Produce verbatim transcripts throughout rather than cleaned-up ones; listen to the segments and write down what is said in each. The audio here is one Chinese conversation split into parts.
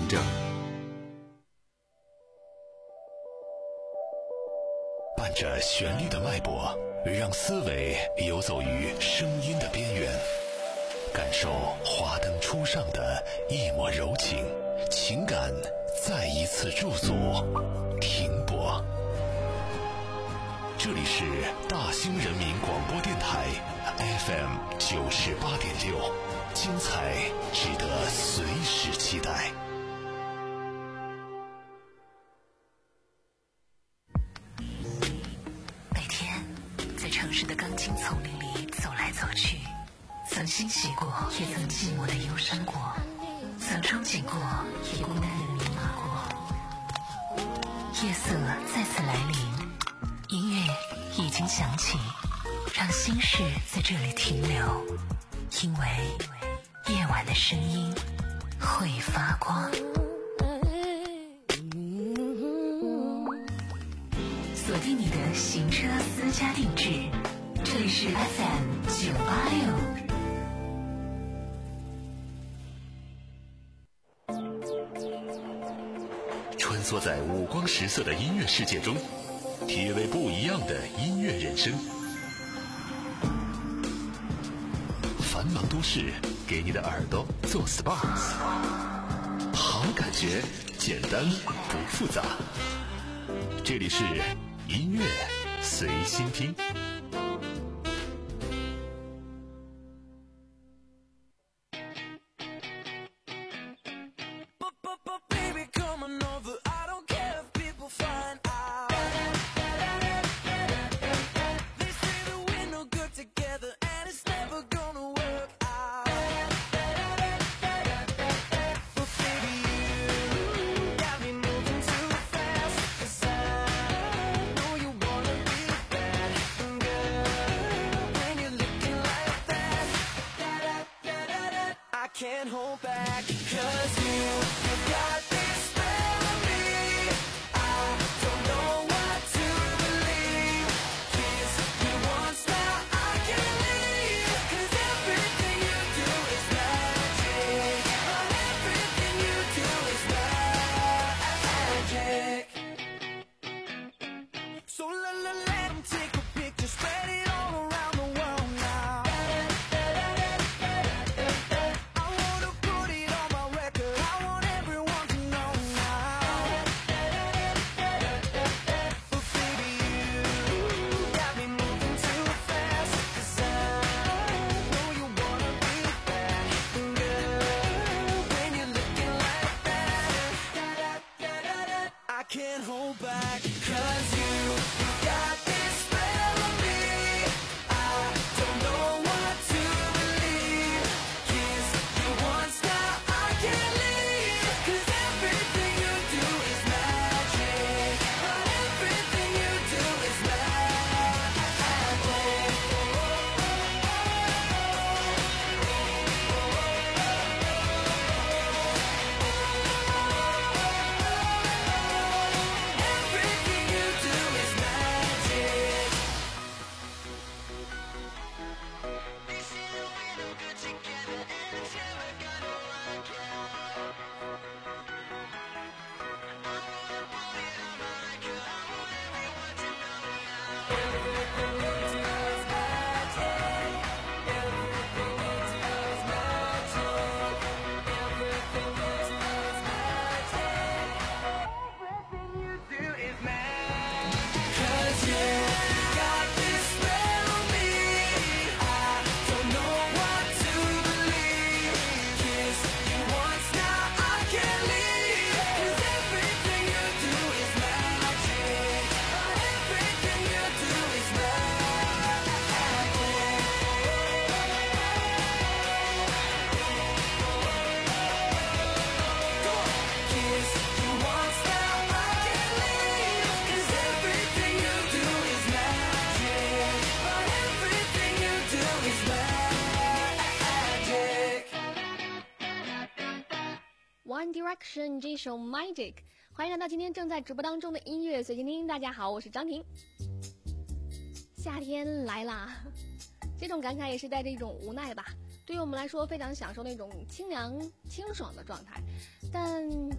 正。伴着旋律的脉搏，让思维游走于声音的边缘，感受华灯初上的一抹柔情，情感再一次驻足停泊。这里是大兴人民广播电台 F M 九十八点六，精彩值得随时期待。 每天在城市的钢筋丛林里走来走去，曾欣喜过，也曾寂寞的忧伤过，曾憧憬过，也孤单的迷茫过。夜色再次来临，音乐已经响起，让心事在这里停留，因为夜晚的声音会发光。锁定你的行车私家定制，这里是 F M 九八六。 穿梭在五光十色的音乐世界中，体味不一样的音乐人生。繁忙都市给你的耳朵做 S P A， 好感觉简单不复杂。这里是音乐随心听。 Can't hold back, cause you, you got this spell on me. I don't know what to believe. Kiss you once, now I can't leave. Cause everything you do is magic. But everything you do is magic. So let, let, let them take a picture, spread it all around the world now. Can't hold back, cause you, you got this spell on me. I don't know what to believe. Kiss you once, now I can't leave. Cause everything you do is magic. But everything you do is One Direction 这首 Magic， 欢迎来到今天正在直播当中的音乐随心听。大家好，我是张婷。夏天来啦，这种感慨也是带着一种无奈吧。对于我们来说，非常享受那种清凉清爽的状态，但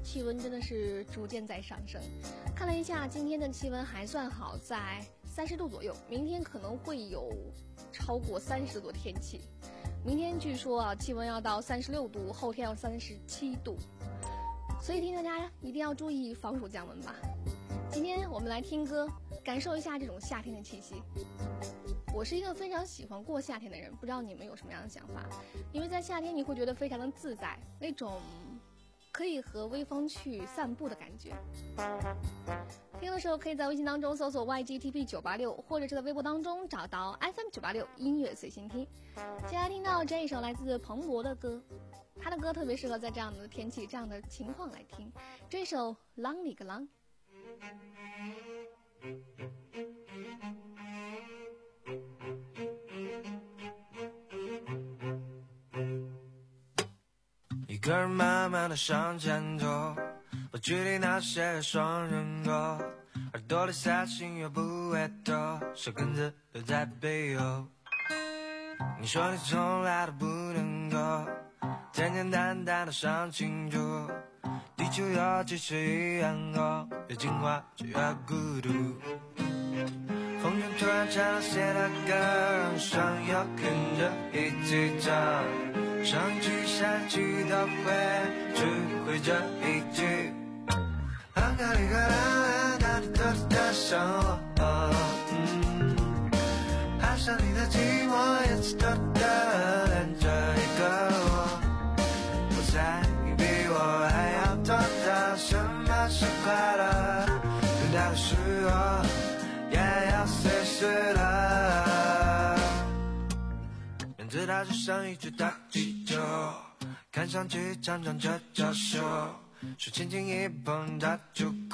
气温真的是逐渐在上升。看了一下，今天的气温还算好，在三十度左右。明天可能会有超过三十度的天气。明天据说啊，气温要到三十六度，后天要三十七度。所以听大家一定要注意防暑降温吧。今天我们来听歌，感受一下这种夏天的气息。我是一个非常喜欢过夏天的人，不知道你们有什么样的想法？因为在夏天你会觉得非常的自在，那种可以和微风去散步的感觉。听的时候可以在微信当中搜索 Y G T P 九八六，或者是在微博当中找到 F M 九八六音乐随心听。接下来听到这一首来自彭博的歌，他的歌特别适合在这样的天气、这样的情况来听。这首《啷里个啷》。 一个人慢慢的向前走，把距离那些双人歌，耳朵里塞心又不会透，小根子留在背后。你说你从来都不能够简简单单的想清楚，地球有几十亿人口，越进化就越孤独。风筝突然唱了谁的歌，让上游跟着一起唱，上一句下一句都会只会这一句，啷个里个啷，哪里都的上我，嗯，爱上你的寂寞，也只多的连着一个我，我猜你比我还要懂得什么是快乐，最大的是我也要随时了，名字它就像一只大气球，看上去常常这娇羞，手轻轻一碰它就哭。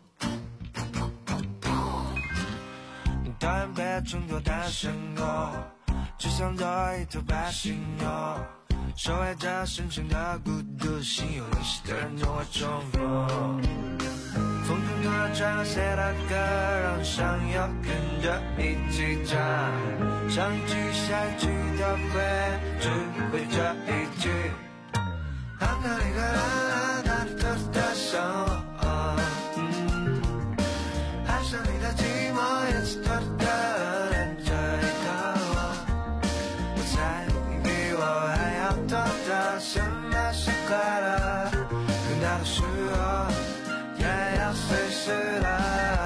你讨厌被衬托的身后，只想做一头白犀牛，守卫着深深的孤独，心有灵犀的人总会重逢。风中突然传来谁的歌，让上游跟着一起唱，上一句下一句都会只会这一句，啷个里个啷，哪里都的上我，嗯，爱上你的寂寞，也只多的连着一个我，我猜你比我还要懂得什么是快乐，更大的是我也要随时了，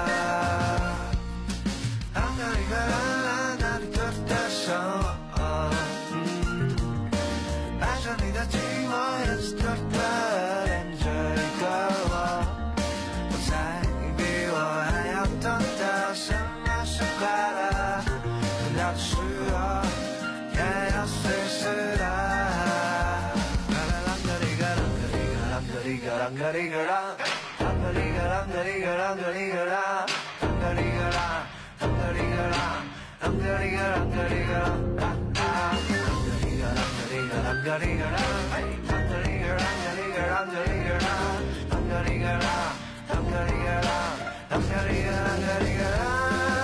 啷个里个啷，哪里都的上我，嗯，爱上你的寂寞，也只多的连着一个我，我猜你比我还要懂得什么是快乐，更大的是我也要随时了，啦啦啷个里个啷个里个啷个里个啷个里个啷。啷个里个啷个里个啷个里个啷，啷个里个啷，啷个里个啷，啷个里个啷个里个啷，啷个里个啷个里个啷个里个啷，啷个里个啷个里个啷个里个啷，啷个里个啷，啷个里个啷，啷个里个啷个里个啷。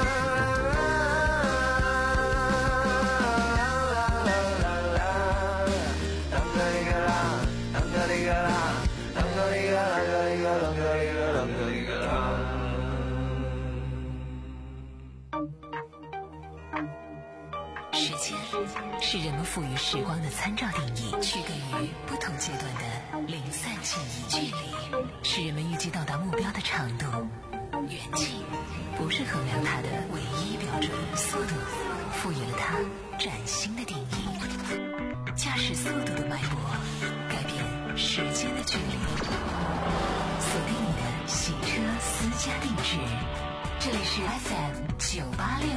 时间是人们赋予时光的参照定义，区隔于不同阶段的零散记忆。距离是人们预计到达目标的长度，远近不是衡量它的唯一标准。速度赋予了它崭新的定义，驾驶速度的脉搏改变时间的距离。锁定你的洗车私家定制，这里是 F M 九八六。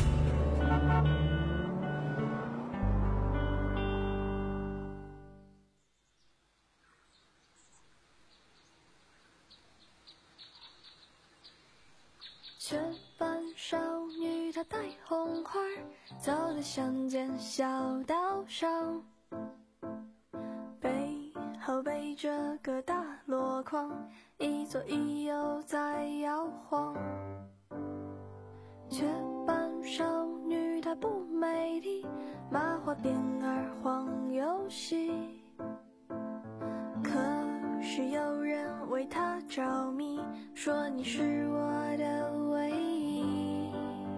这般少女她戴红花，走在乡间小道上，背后背着个大箩筐，一左一右在摇晃。这般少女她不美丽，麻花辫儿晃游戏，可是有人为他着迷，说你是我的唯一。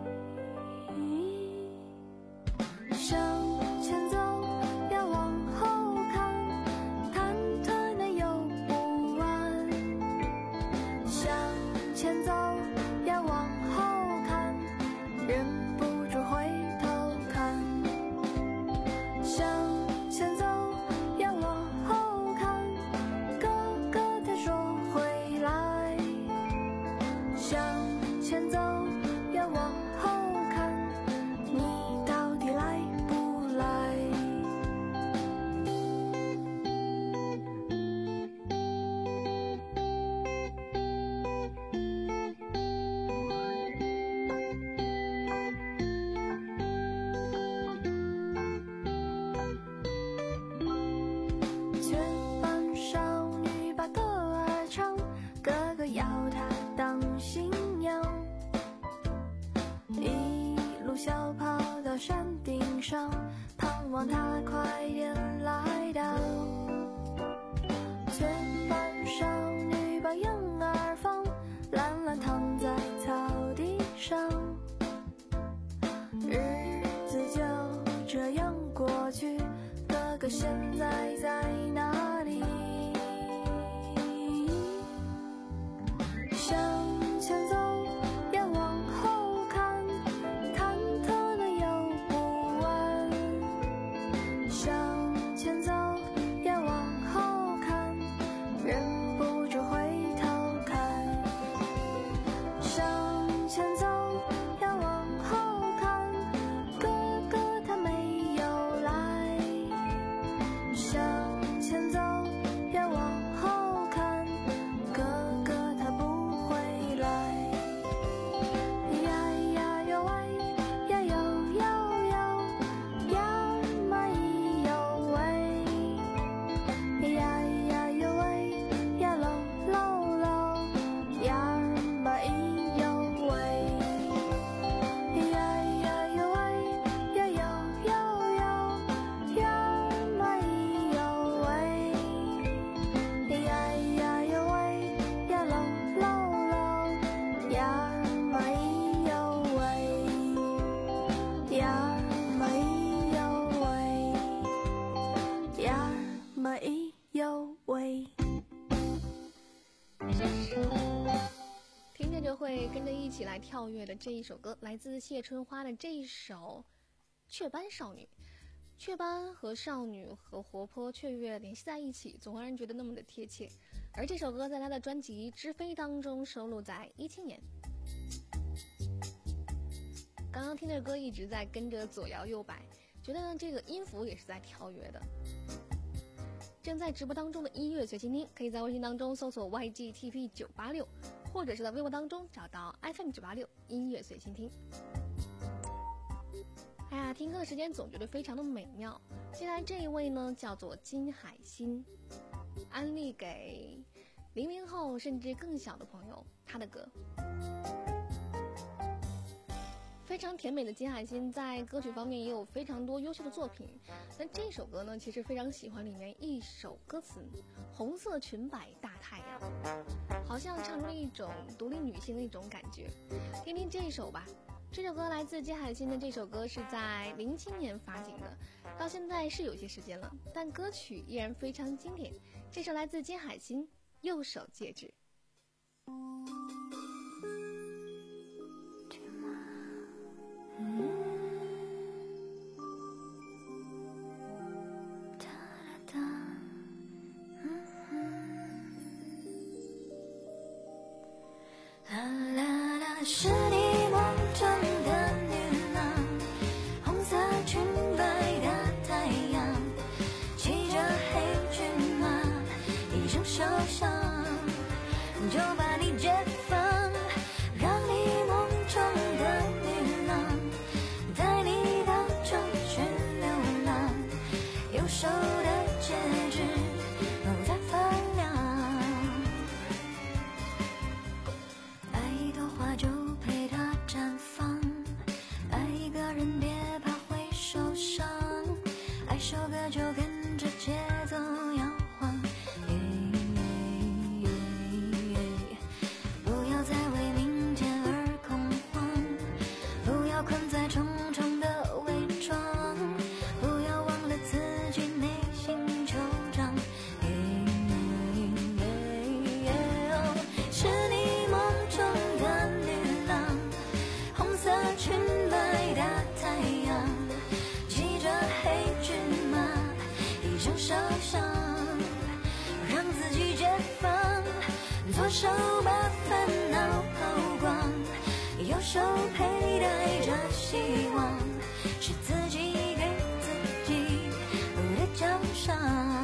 向前走，要往后看，忐忑的又不安。向前走，要往后看，忍不住回头看。向前走，要往后看，哥哥他说回来。向前走，要往后看，你到底来不来？雀斑少女把歌儿唱，哥哥要她当新娘。一路小跑到山顶上，盼望她快点来到。雀斑少女把婴儿放，懒懒躺在草地上。日子就这样过去，哥哥现在在哪里？向前走，要往后看，忐忑的又不安。向前走，要往后看，忍不住回头看。向前走，要往后看，哥哥他没有来。向前走，要往后看，哥哥他不回来。呀呀哟喂，呀哟哟哟，呀嘛咿哟喂，呀呀哟喂，呀喽喽喽，呀嘛咿哟喂，呀呀哟喂，呀哟哟哟，呀嘛咿哟喂，呀呀哟喂，呀喽喽喽，呀嘛咿哟喂，呀嘛咿哟喂，呀嘛咿哟喂。 听着就会跟着一起来跳跃的这一首歌，来自谢春花的这一首《雀斑少女》。雀斑和少女和活泼雀跃联系在一起，总会让人觉得那么的贴切。而这首歌在他的专辑《知飞》当中收录在一七年。刚刚听的歌一直在跟着左摇右摆，觉得这个音符也是在跳跃的。正在直播当中的音乐随心听，可以在微信当中搜索 Y G T P 九八六，或者是在微博当中找到 F M 九八六音乐随心听。哎呀，听歌的时间总觉得非常的美妙。接下来这一位呢，叫做金海心，安利给零零后甚至更小的朋友，他的歌。非常甜美的金海心在歌曲方面也有非常多优秀的作品。那这首歌呢，其实非常喜欢里面一首歌词，红色裙摆大太阳，好像唱出了一种独立女性的一种感觉。听听这首吧。这首歌来自金海心的，这首歌是在零七年发行的，到现在是有些时间了，但歌曲依然非常经典。这首来自金海心，右手戒指。 啦啦啦，是你梦中的女郎，红色裙摆的太阳，骑着黑骏马，一生受伤，就把你解放，让你梦中的女郎，带你到处去流浪，右手的戒指都在发亮。爱朵花就陪它绽放，爱一个人别怕会受伤，爱首歌就跟着节奏摇晃。耶耶耶手把烦恼抛光，右手佩戴着希望，是自己给自己的奖赏。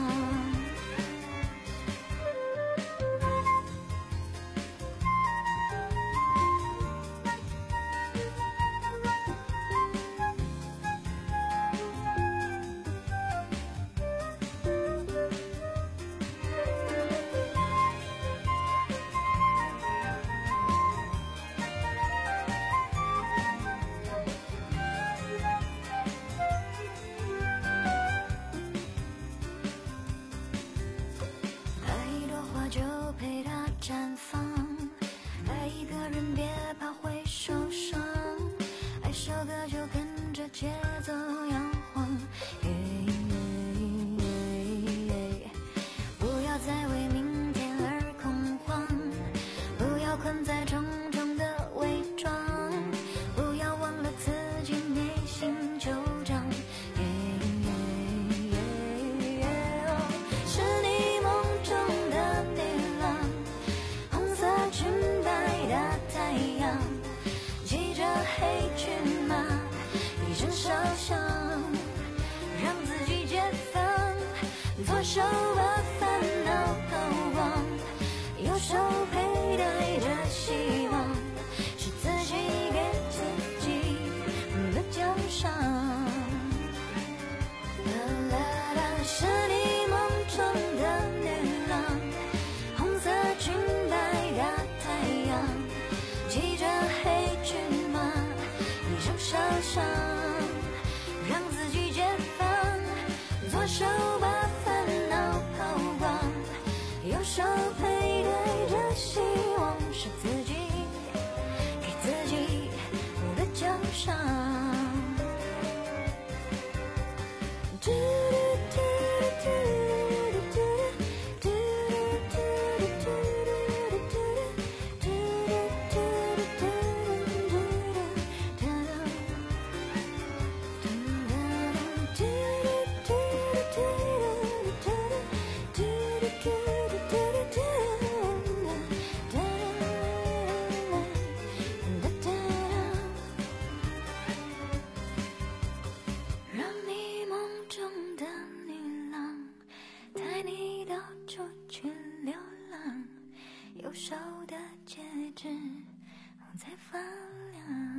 就陪它绽放，爱一个人别怕会受伤，爱首歌就跟着节奏摇晃，不要再为明天而恐慌，不要困在重重的伪装，不要忘了自己内心旧账，是你梦中的裙摆的太阳，系着黑裙马，一声烧香，让自己解放。左手把烦恼抛光，右手佩戴着希望，是自己给自己的奖赏。啦啦啦，是你梦中的女郎，红色裙摆的太阳，系着黑裙马，一声烧香，让自己解放。左手把烦恼抛光，右手佩戴着希望，是自己给自己的奖赏。右手的戒指在发亮。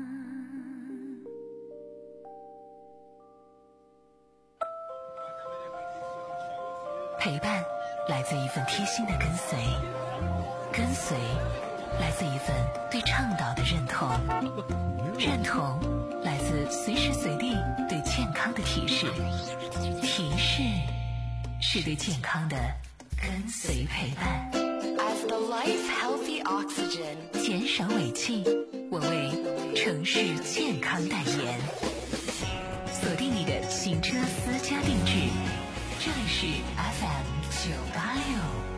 陪伴来自一份贴心的跟随，跟随来自一份对倡导的认同，认同来自随时随地对健康的提示，提示是对健康的跟随陪伴。 As the life healthy oxygen， 减少尾气，我为城市健康代言。锁定你的行车私家定制，这里是 F M 九八六。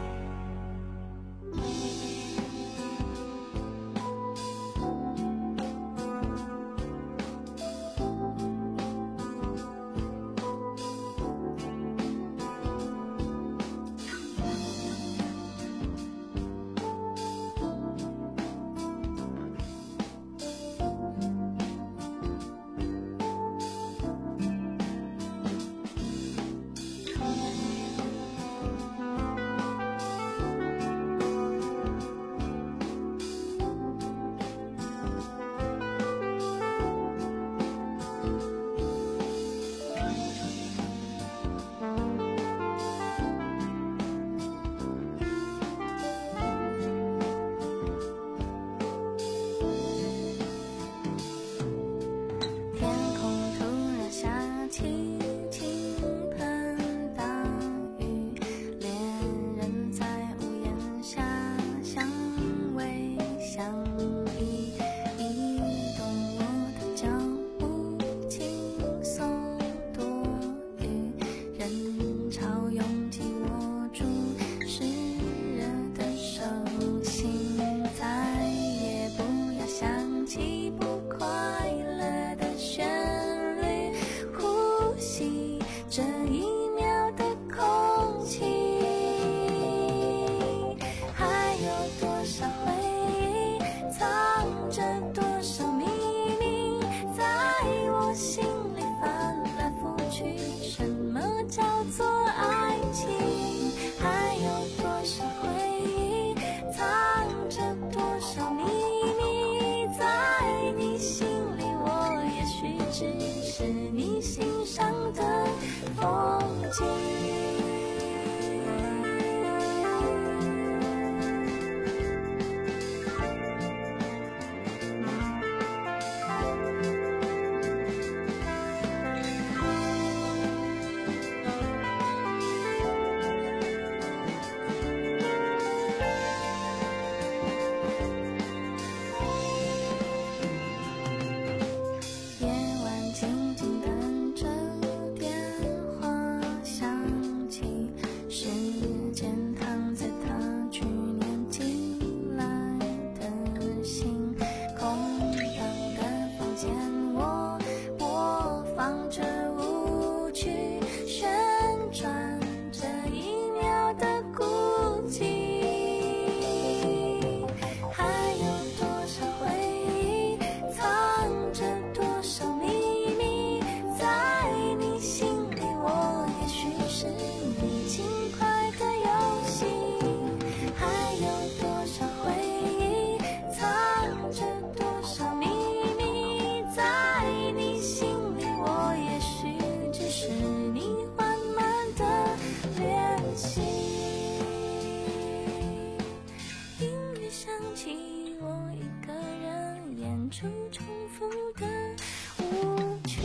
唱出重复的舞曲。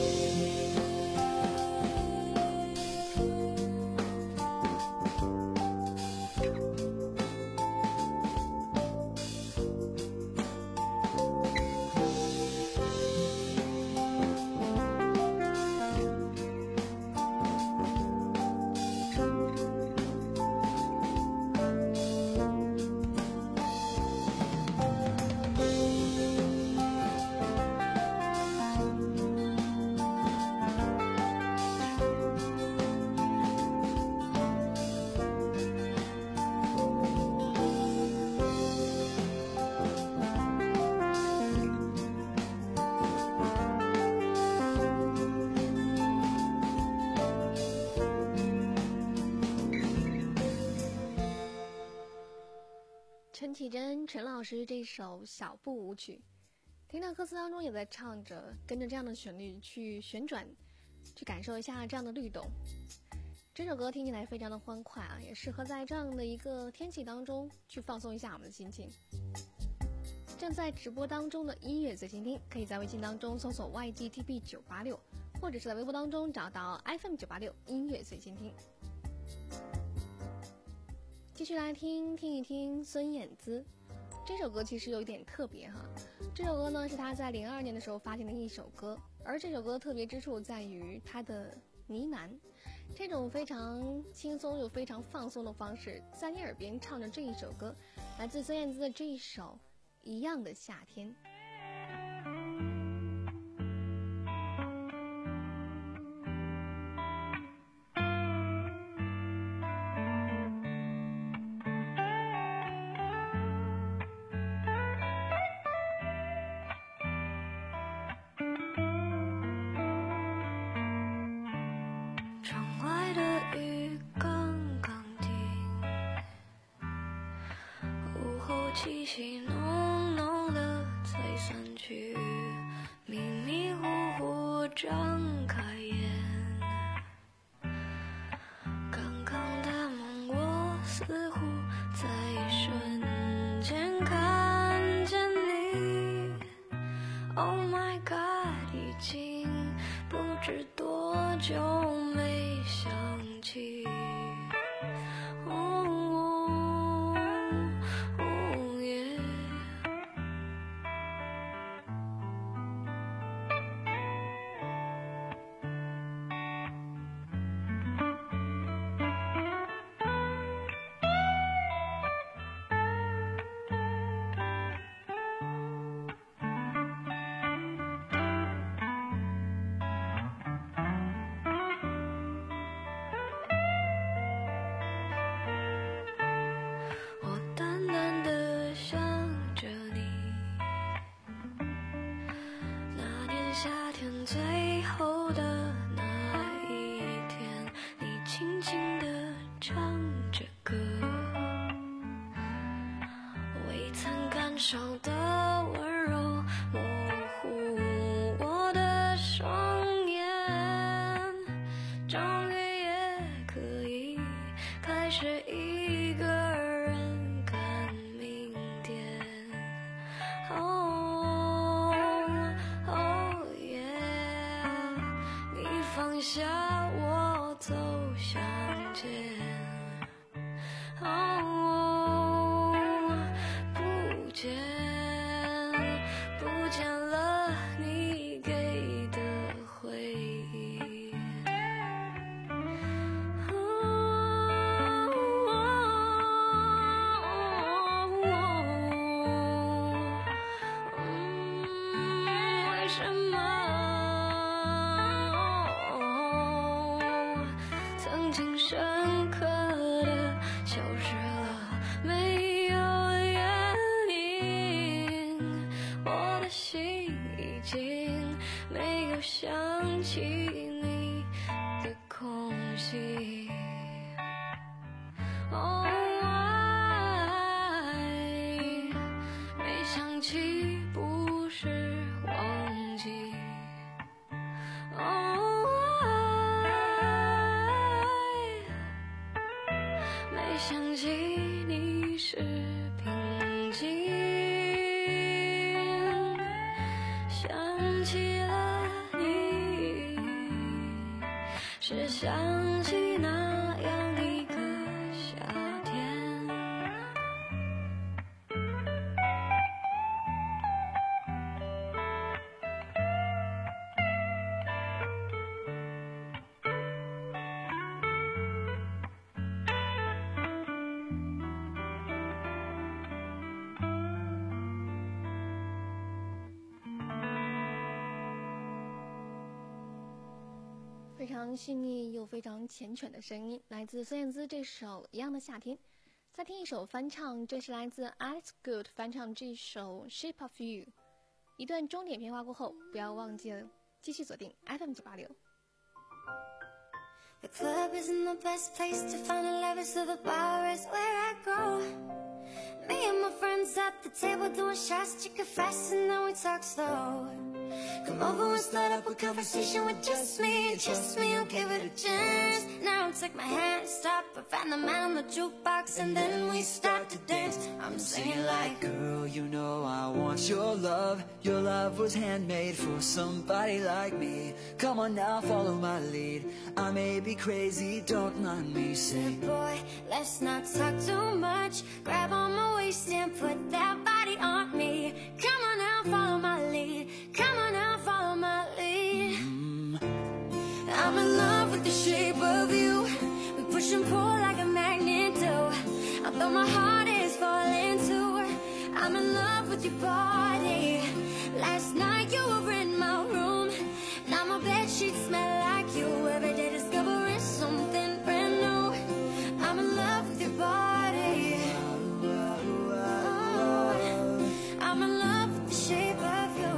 陈绮贞陈老师这首小步舞曲，听到歌词当中也在唱着，跟着这样的旋律去旋转，去感受一下这样的律动。这首歌听起来非常的欢快啊，也适合在这样的一个天气当中去放松一下我们的心情。正在直播当中的音乐随心听，可以在微信当中搜索 Y G T B 九八六，或者是在微博当中找到 F M 九八六音乐随心听。继续来听听一听孙燕姿，这首歌其实有一点特别哈。这首歌呢是她在零二年的时候发行的一首歌，而这首歌特别之处在于它的呢喃，这种非常轻松又非常放松的方式，在你耳边唱着这一首歌，来自孙燕姿的这一首《一样的夏天》。 气息浓浓的才散去，迷迷糊糊张开眼，刚刚的梦我似乎在瞬间看见你。 Oh my god， 已经不知多久没想起。最后的那一天，你轻轻地唱着歌，未曾感受的温柔模糊我的双眼，终于也可以开始一个人看明天。哦放下我走向前，哦，不见不见了是想起那样一个夏天。 非常细腻又非常缱绻的声音，来自孙燕姿这首《一样的夏天》。再听一首翻唱，这是来自 Alex Good 翻唱这首《Shape of You》。一段钟点片花过后，不要忘记了继续锁定 F M 九八六。 The club isn't the best place to find a lover, so the bar is where I go. Me and my friends at the table doing shots, chicken fast, and then we talk slow. Come over and start up a conversation with just me, just me, and give it a chance. Now take my hand, stop, and find the man on the jukebox, and then we start to dance. I'm singing like, girl, you know I want your love. Your love was handmade for somebody like me. Come on now, follow my lead. I may be crazy, don't mind me. Say, boy, let's not talk too much. Grab on my waist and put that body on me. Come on now, follow my lead. Come on now, follow my lead. mm, I'm in love with the shape of you. We push and pull like a magnet do. Although my heart is falling too, I'm in love with your body. Last night you were in my room. Now my bedsheets smell like you. Every day discovering something brand new. I'm in love with your body. Oh, I'm in love with the shape of you.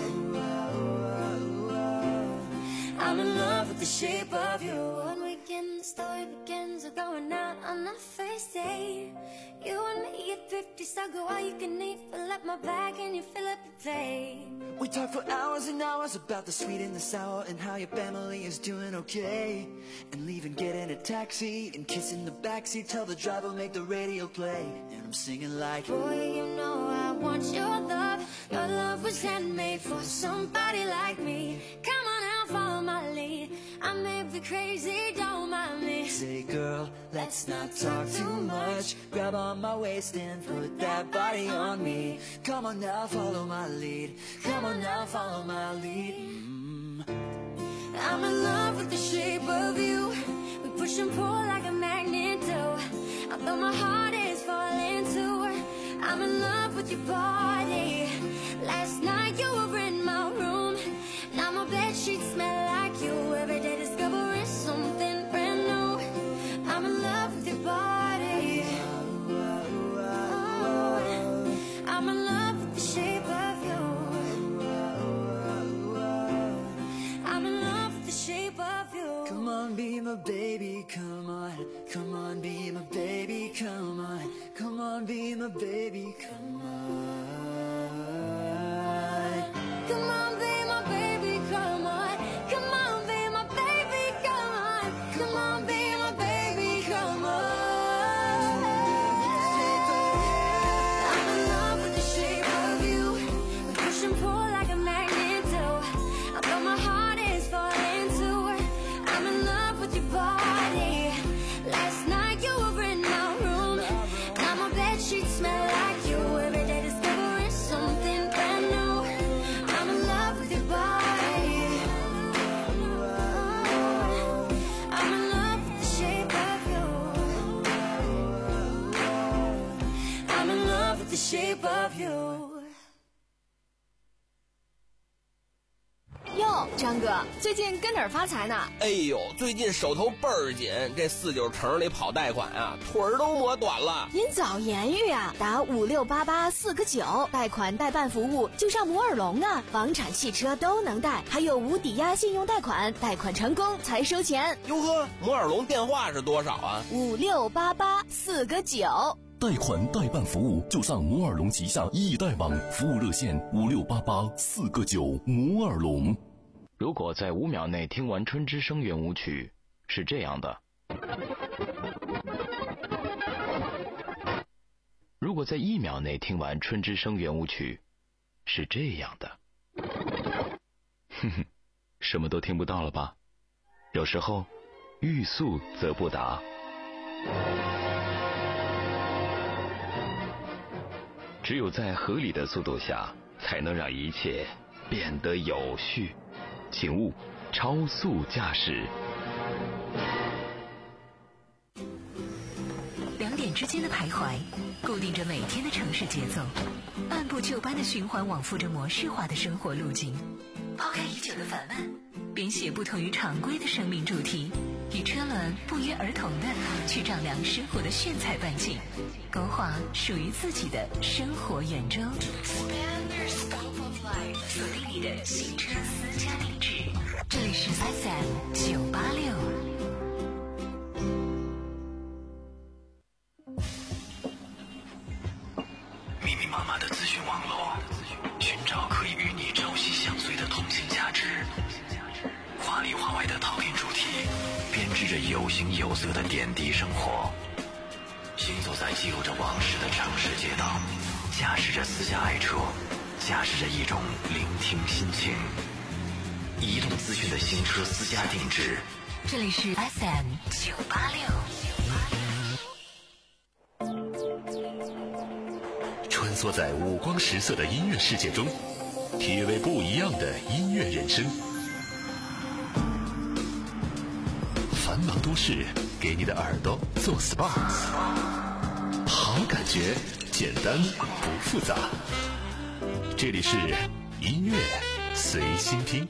I'm in love with the shape of you. One weekend the story begins. We're going out on our first date. You and me at fifty, so go all you can eat. Fill up my bag and you fill up the plate. we talk for hours and hours about the sweet and the sour and how your family is doing okay. And leave and get in a taxi and kiss in the backseat. Tell the driver make the radio play. And I'm singing like, boy, you know I want your love. Your love was handmade for somebody like me. Come on now, follow my lead. I may be crazy, don't mind me. say, girl, let's not talk too much. Grab on my waist and put that body on me. Come on now, follow my lead. Come on now, follow my lead. mm. I'm in love with the shape of you. We push and pull like a magnet do. Although my heart is falling too, I'm in love with your body. Last night you were in my room. Now my bedsheets smell like you. Every day discovering something brand new. I'm in love with your body. Oh, I'm in love with the shape of you. I'm in love with the shape of you. Come on, be my baby, come on. Come on, be my baby, come on. Come on, be my baby, come on. Come on, be my baby, come on. Come on, be my baby, come on. Come on, be my baby, come on. I'm in love with the shape of you. We push and pull like a magnet do. Although my heart is falling too, I'm in love with your body. Last night you were in my room. Now my bedsheets smell like you. Every day discovering something brand new. I'm in love with your body. I'm in love with the shape of you. I'm in love with the shape of you. 哟，张哥，最近跟哪儿发财呢？ 哎呦，最近手头倍儿紧，这四九城里跑贷款啊，腿儿都磨短了。 您早言语啊，打五六八八四个九，贷款代办服务就上摩尔龙啊，房产、汽车都能贷，还有无抵押信用贷款，贷款成功才收钱。 哟呵，摩尔龙电话是多少啊？ 五六八八四个九。 贷款代办服务就上摩尔龙旗下易贷网，服务热线五六八八四个九。摩尔龙。 如果在五秒内听完春之声圆舞曲，是这样的；如果在一秒内听完春之声圆舞曲，是这样的。哼哼，什么都听不到了吧？有时候欲速则不达。只有在合理的速度下，才能让一切变得有序。请勿超速驾驶。 两点之间的徘徊，固定着每天的城市节奏，按部就班的循环往复着模式化的生活路径。抛开已久的烦闷，编写不同于常规的生命主题，与车轮不约而同的去丈量生活的炫彩半径，勾画属于自己的生活圆周。锁定你的新车私家定制，这里是 F M 九八六。 密密麻麻的资讯网络，寻找可以与你朝夕相随的通信价值。华里华外的套印主题，编织着有形有色的点滴生活。行走在记录着往事的城市街道，驾驶着私家爱车，驾驶着一种聆听心情。移动资讯的新车私家定制， 这里是 F M 九八六。 穿梭在五光十色的音乐世界中，体味不一样的音乐人生。繁忙都市给你的耳朵做 S P A， 好感觉，简单不复杂。这里是音乐随心听。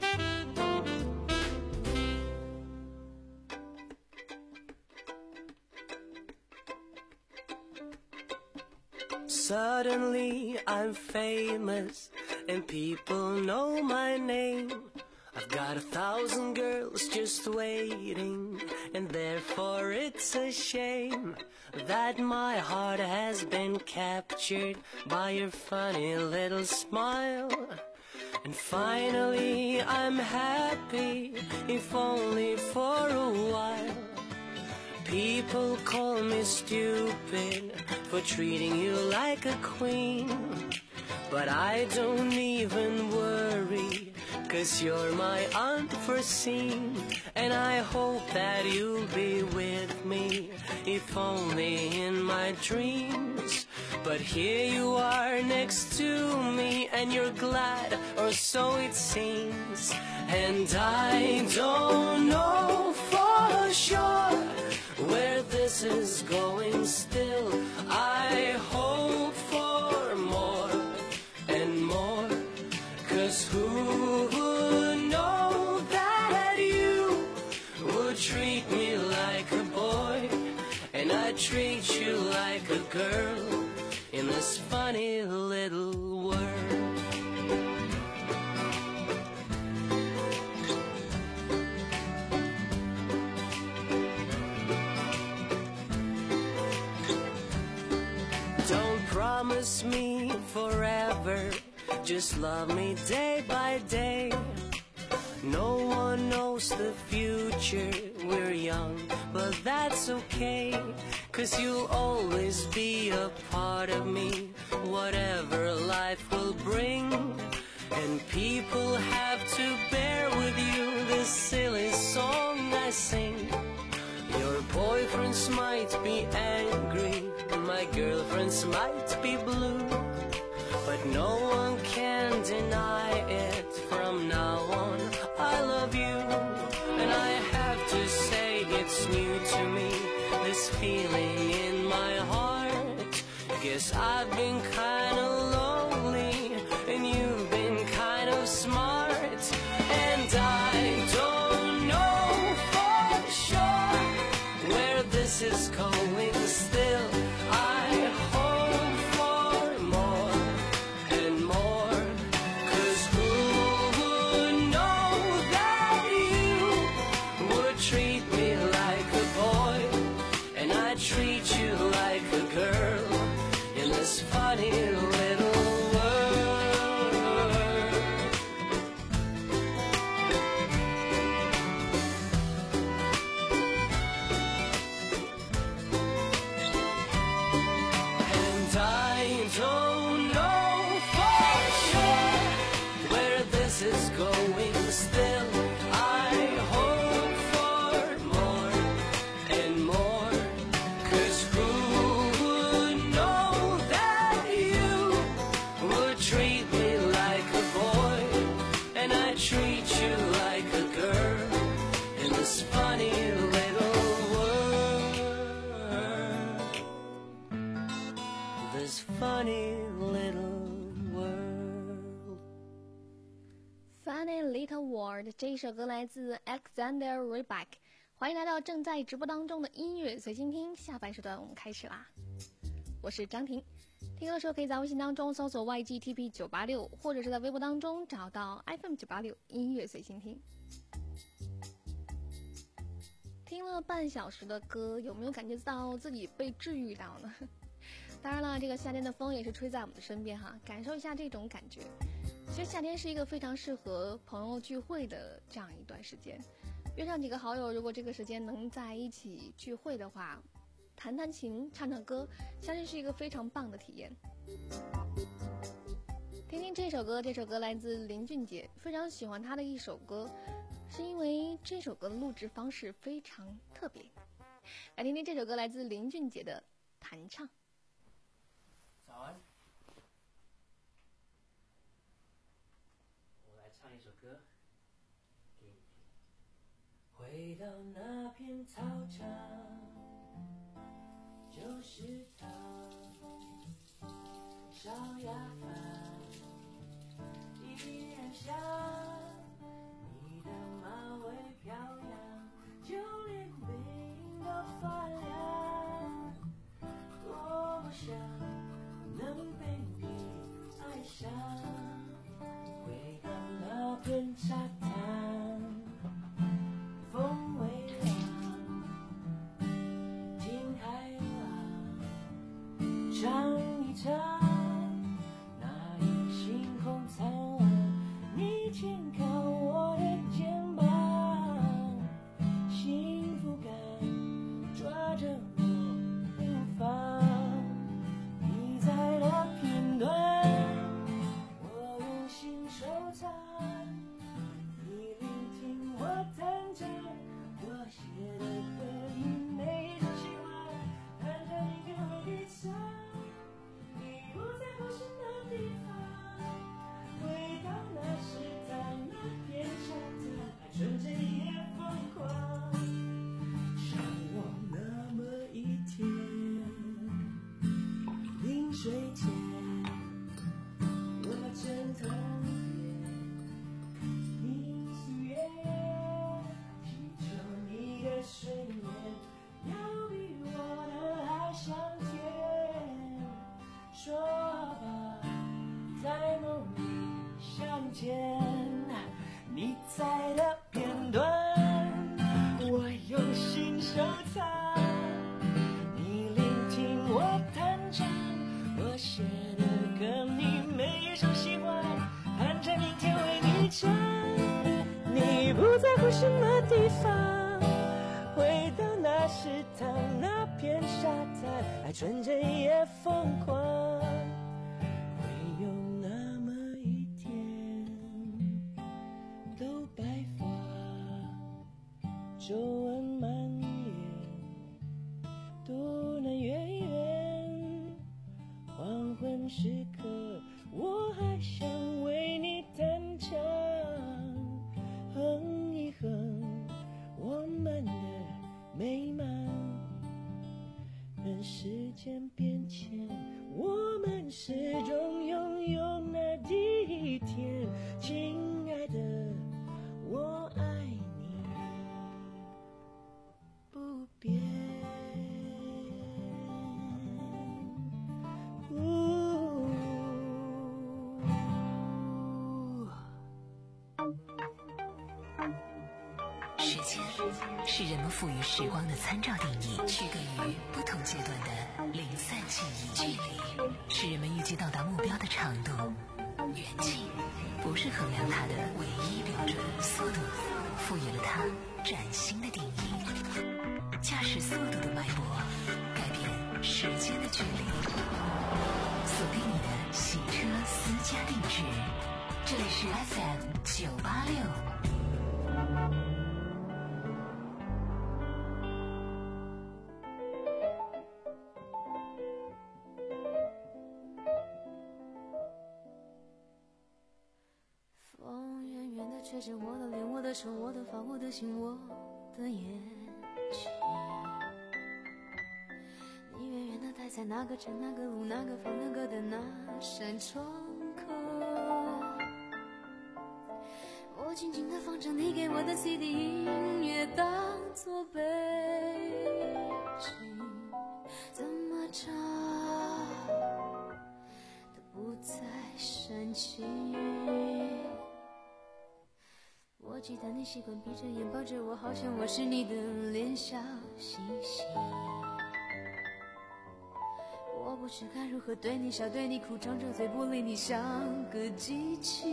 Suddenly I'm famous and people know my name. I've got a thousand girls just waiting, and therefore it's a shame that my heart has been captured by your funny little smile. And finally I'm happy, if only for a while. People call me stupid for treating you like a queen, but I don't even worry, 'cause you're my unforeseen. And I hope that you'll be with me, if only in my dreams. But here you are next to me, and you're glad, or so it seems. And I don't know for sure where this is going still. I hope for more and more, 'cause who would know that you would treat me like a boy, and I'd treat you like a girl in this funny little world. Don't promise me forever, just love me day by day. No one knows the future, we're young, but that's okay, 'cause you'll always be a part of me, whatever life will bring. And people have to bear with you this silly song I sing. Your boyfriends might be angry, my girlfriends might be blue, but no one can deny it. From now on, I love you, and I have to say it's new to me, this feeling in my heart. Guess I've been kinda lonely, and you've been kind of smart. And I don't know for sure where this is going still. I hope for more and more, 'cause who would know that you would treat me like a boy, and I treat you like a girl in this funny little little world. Funny Little World 这一首歌来自 Alexander Rybak。欢迎来到正在直播当中的音乐随心听，下半时段我们开始啦。我是张婷，听歌的时候可以在微信当中搜索 Y G T P 九八六，或者是在微博当中找到 F M 九八六音乐随心听。听了半小时的歌，有没有感觉到自己被治愈到呢？当然了，这个夏天的风也是吹在我们的身边哈，感受一下这种感觉。其实夏天是一个非常适合朋友聚会的这样一段时间，约上几个好友，如果这个时间能在一起聚会的话，弹弹琴唱唱歌，相信是一个非常棒的体验。听听这首歌，这首歌来自林俊杰，非常喜欢他的一首歌，是因为这首歌的录制方式非常特别。来听听这首歌，来自林俊杰的弹唱。 早安，我来唱一首歌给你听。回到那片操场，就是他，小鸭饭依然香，你的马尾飘扬，就连背影都发亮，多么想能被你爱上。回到那片沙滩，风微凉，听海浪唱一唱，那夜星空灿烂，你轻靠我的肩膀，幸福感抓着我不放。你在的片段，我用心收藏，你聆听我弹着我写的歌，你每一首喜欢弹着你给我一唱，你不在我心的地方，回到那时在那片沙滩，还纯真也疯狂，像我那么一天，临睡前我枕头边听素乐，祈求你的睡眠要比我的还香甜。说吧，在梦里相见，你在的片段我用心收藏，你聆听我弹唱我写的歌，你每一首喜欢盼着明天为你唱，你不在乎什么地方，回到那时躺那片沙滩，爱纯真也疯狂，会有那么一天，都白发，皱纹满脸，渡南远远，黄昏时刻我还想为你弹唱，哼一哼我们的美满，任时间变迁，我们始终拥有那第一天。亲爱的，我爱你不变。 时间是人们赋予时光的参照定义，区隔于不同阶段的零散记忆。距离是人们预计到达目标的长度，远近不是衡量它的唯一标准。速度赋予了它崭新的定义，驾驶速度的脉搏改变时间的距离。锁定你的洗车私家定制，这里是 F M 九八六。 吹着我的脸，我的手，我的发，我的心，我的眼睛。你远远地待在在那个站那个路那个房那个的那扇窗口，我静静地放着你给我的 C D 音乐当作背景，怎么唱都不再煽情。我记得你习惯闭着眼抱着我，好像我是你的脸小星星。我不知该如何对你笑对你哭，张着嘴不理你像个机器。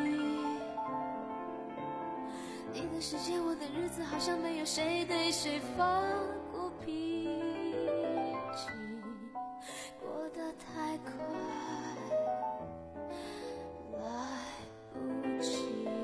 你的世界我的日子好像没有谁对谁发过脾气，过得太快来不及。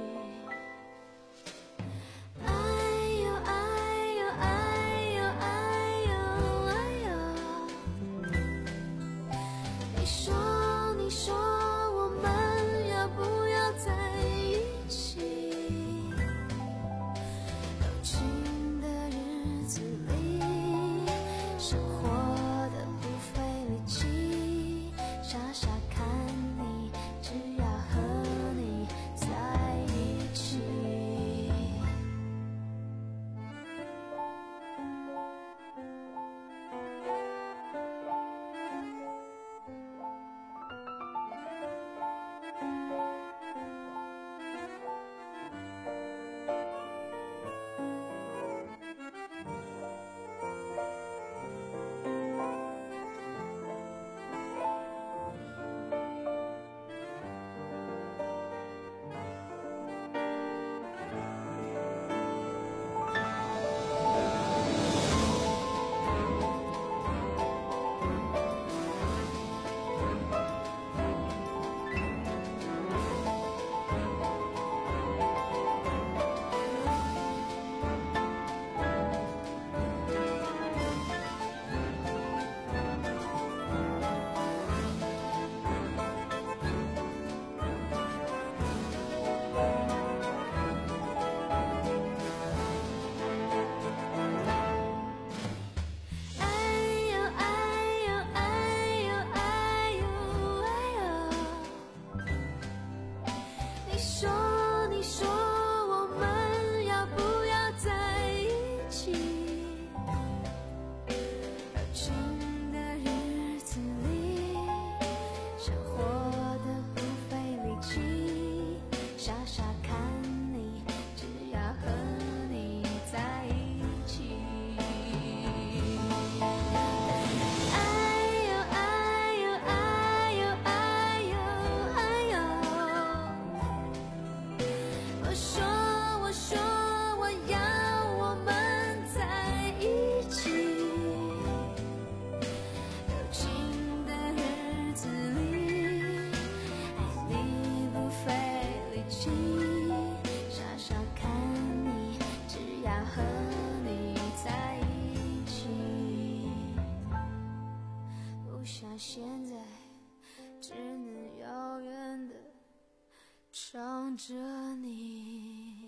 现在只能遥远的唱着你。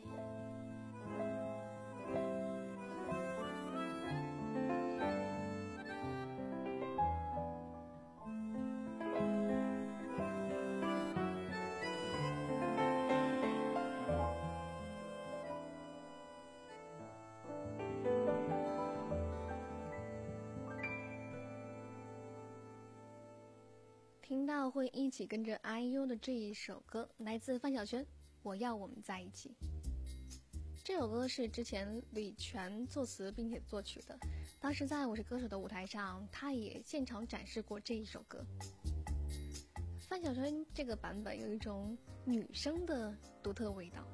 听到会一起跟着 I U 的这一首歌，来自范晓萱，我要我们在一起。这首歌是之前李泉作词并且作曲的，当时在我是歌手的舞台上，他也现场展示过这一首歌。范晓萱这个版本有一种女生的独特味道。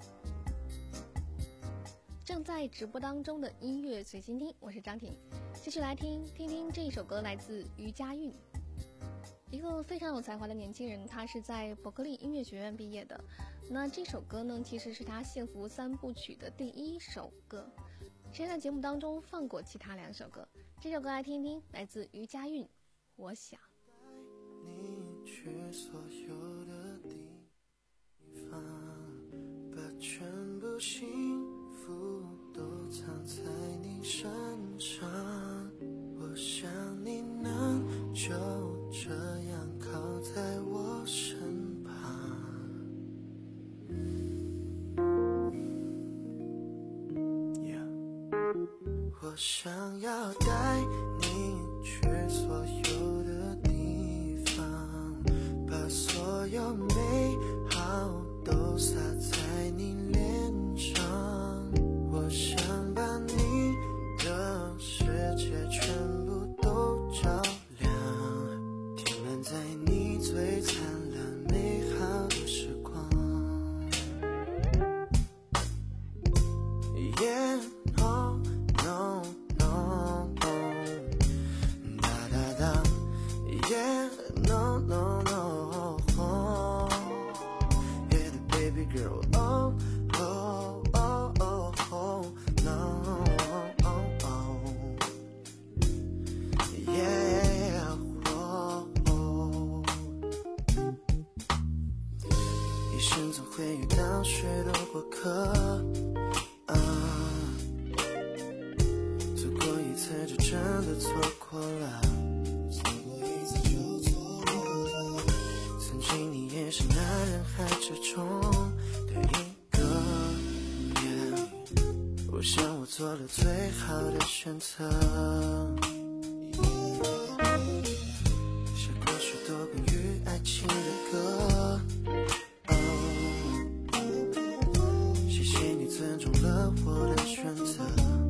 正在直播当中的音乐随心听，我是张婷，继续来听听听这一首歌，来自于佳韵。一个非常有才华的年轻人，他是在伯克利音乐学院毕业的。那这首歌呢，其实是他幸福三部曲的第一首歌。之前在节目当中放过其他两首歌，这首歌来听听，来自于佳韵，我想。 你去所有的地方，把全部幸福都藏在你身上。我想你能就想要带你去所有的地方，把所有美好都洒在你脸上。我想把你的世界全部都照亮，填满在你最灿烂美好的时光。Yeah, no, no, no, no. Da da da. Yeah, no, no, no. Yeah, the baby girl. Oh, oh, oh, oh, oh. No, oh, oh. Yeah, oh, oh. 一生总会遇到许多过客。就真的错过了，错过一次就错过了。曾经你也是那人海之中的一个人，我想我做了最好的选择。写过许多关于爱情的歌，哦，谢谢你尊重了我的选择。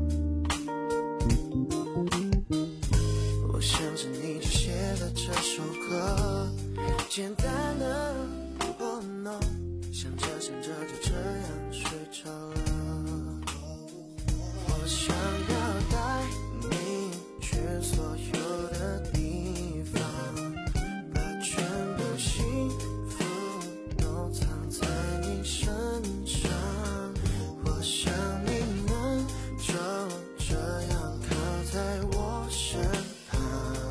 我想着你就写了这首歌，简单的 Oh no， 想着想着就这样睡着了。我想要带你去所有的地方，把全部幸福都藏在你身上。我想你能就这样靠在我身旁，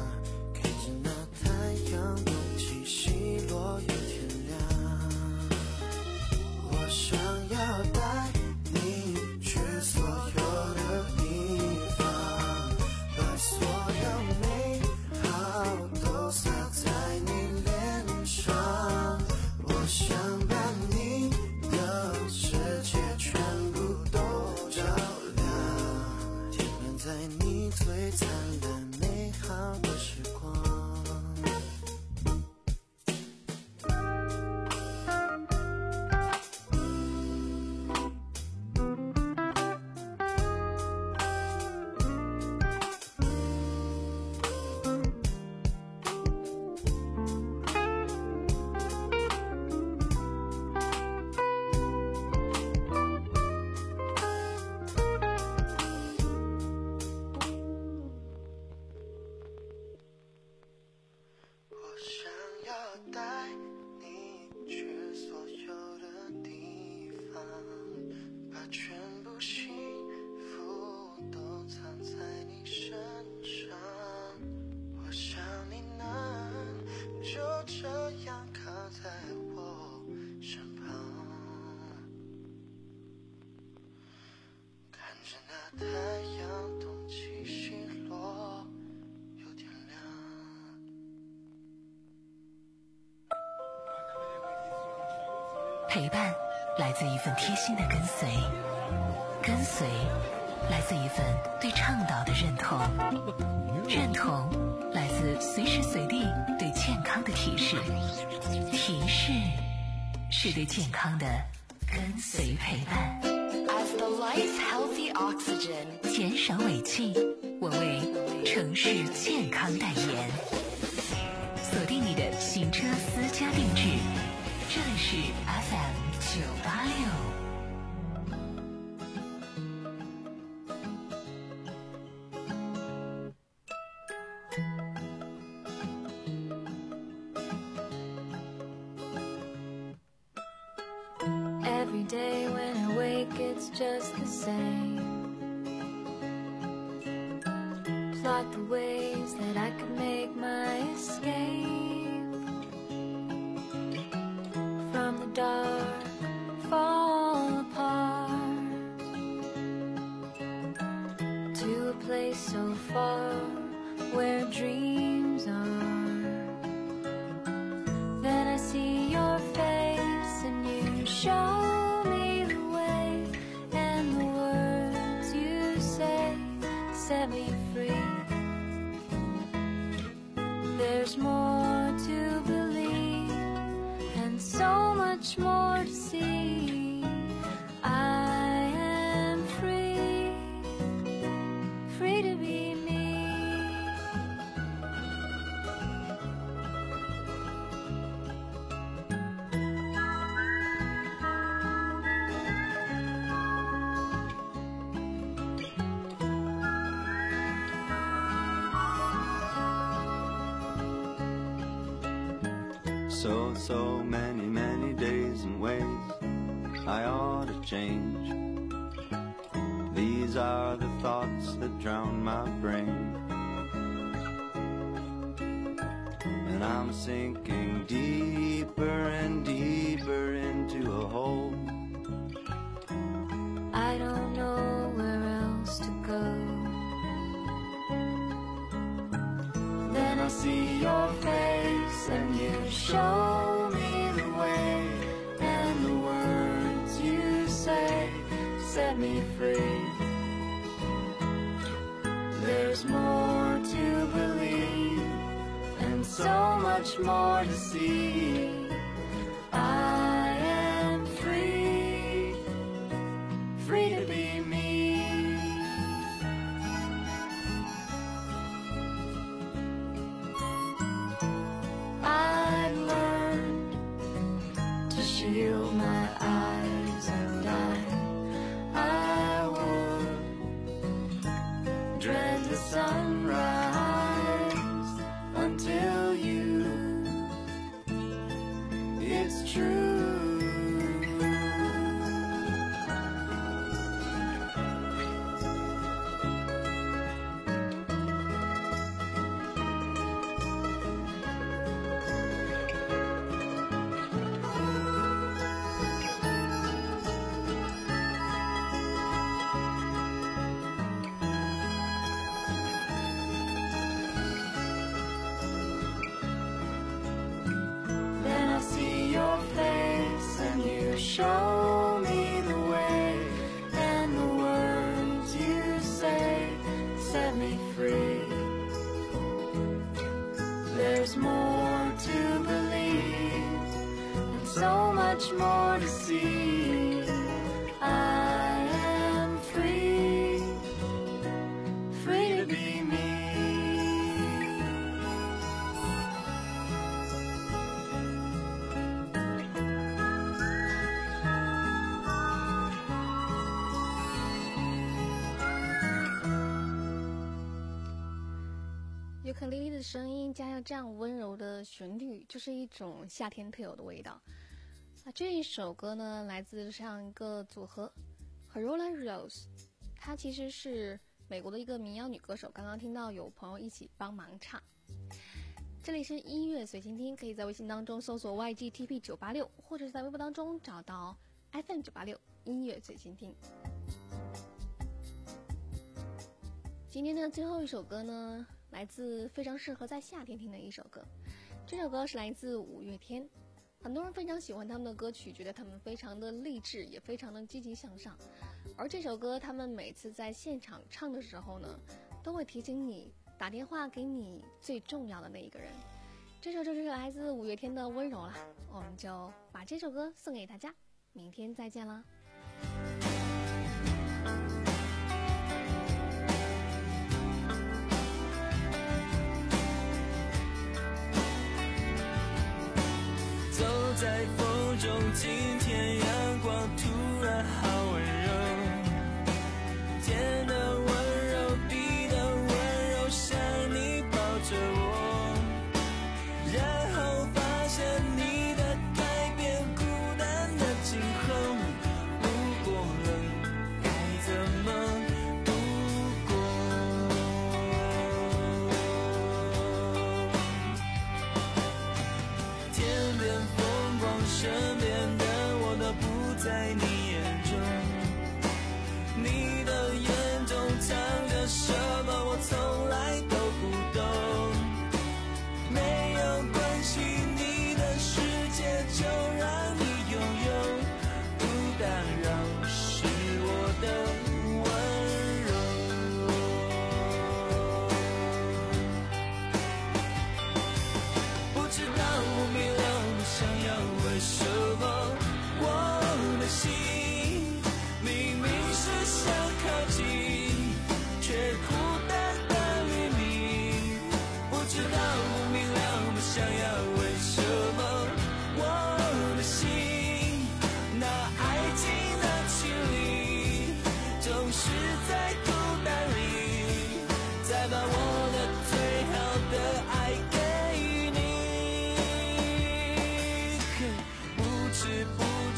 想要带你去所有的地方，把所有美好都洒在你脸上。我想把你的世界全部都照亮，填满在你最灿烂美好的时光。太阳东起西落，又天亮。 陪伴来自一份贴心的跟随，跟随来自一份对倡导的认同，认同来自随时随地对健康的提示，提示是对健康的跟随陪伴。 As the life's healthy oxygen， 减少尾气，我为城市健康代言。锁定你的行车私家定制，这里是 F M 九八六。 Every day when I wake, it's just the same. Plot the ways that I could make my escape from the dark, fall apart to a place so far where dreams are. Then I see your face and you show me the way, and the words you say set much more to see. I am free, free to be me. So, so many, many days and ways I ought to change. These are the thoughts that drown my brain, and I'm sinking deeper and deeper into a hole. I don't know where else to go. Then I see your face and you show me the way, and the words you say set me free. There's more to believe and so much more to see. I am free, free to be me. I've learned to shield my eyes, and I, I would dread the sunrise until you. It's true. Then I see your face and you show me the way, and the words you say set me free. There's more to believe and so much more to see. I am free, free to be me. 尤克里里的声音加上这样温柔的旋律，就是一种夏天特有的味道。啊，这一首歌呢，来自这样一个组合 Carola Rose， 她其实是美国的一个民谣女歌手。刚刚听到有朋友一起帮忙唱。这里是音乐随心听，可以在微信当中搜索 Y G T P 九八六，或者是在微博当中找到 F M 九八六音乐随心听。今天的最后一首歌呢，来自非常适合在夏天听的一首歌。这首歌是来自五月天，很多人非常喜欢他们的歌曲，觉得他们非常的励志，也非常的积极向上。而这首歌他们每次在现场唱的时候呢，都会提醒你打电话给你最重要的那一个人。这首就是来自五月天的温柔啦，我们就把这首歌送给大家，明天再见啦。 走在风中，今天阳光突然好温柔，天的温柔，地的温柔，像你抱着我，然后发现你的改变，孤单的今后，路过了该怎么度过？天边风光，身边的我都不在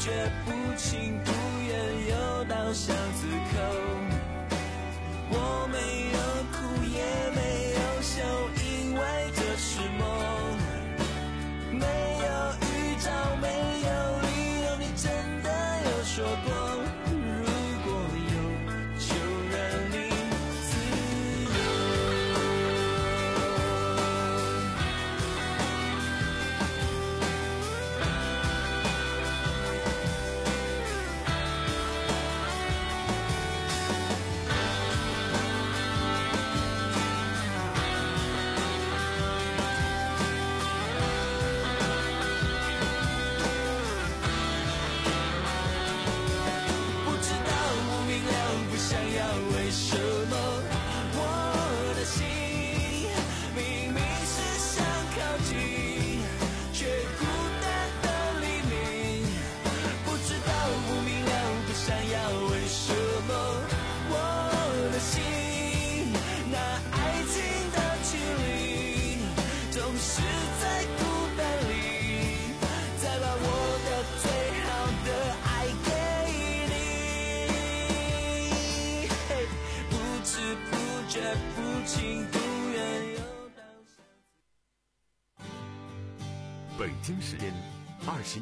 觉不情不愿又到巷子口，我没有哭也没有笑，因为这是梦，没有预兆没有理由，你真的有说过如果有就让你自北京时间二十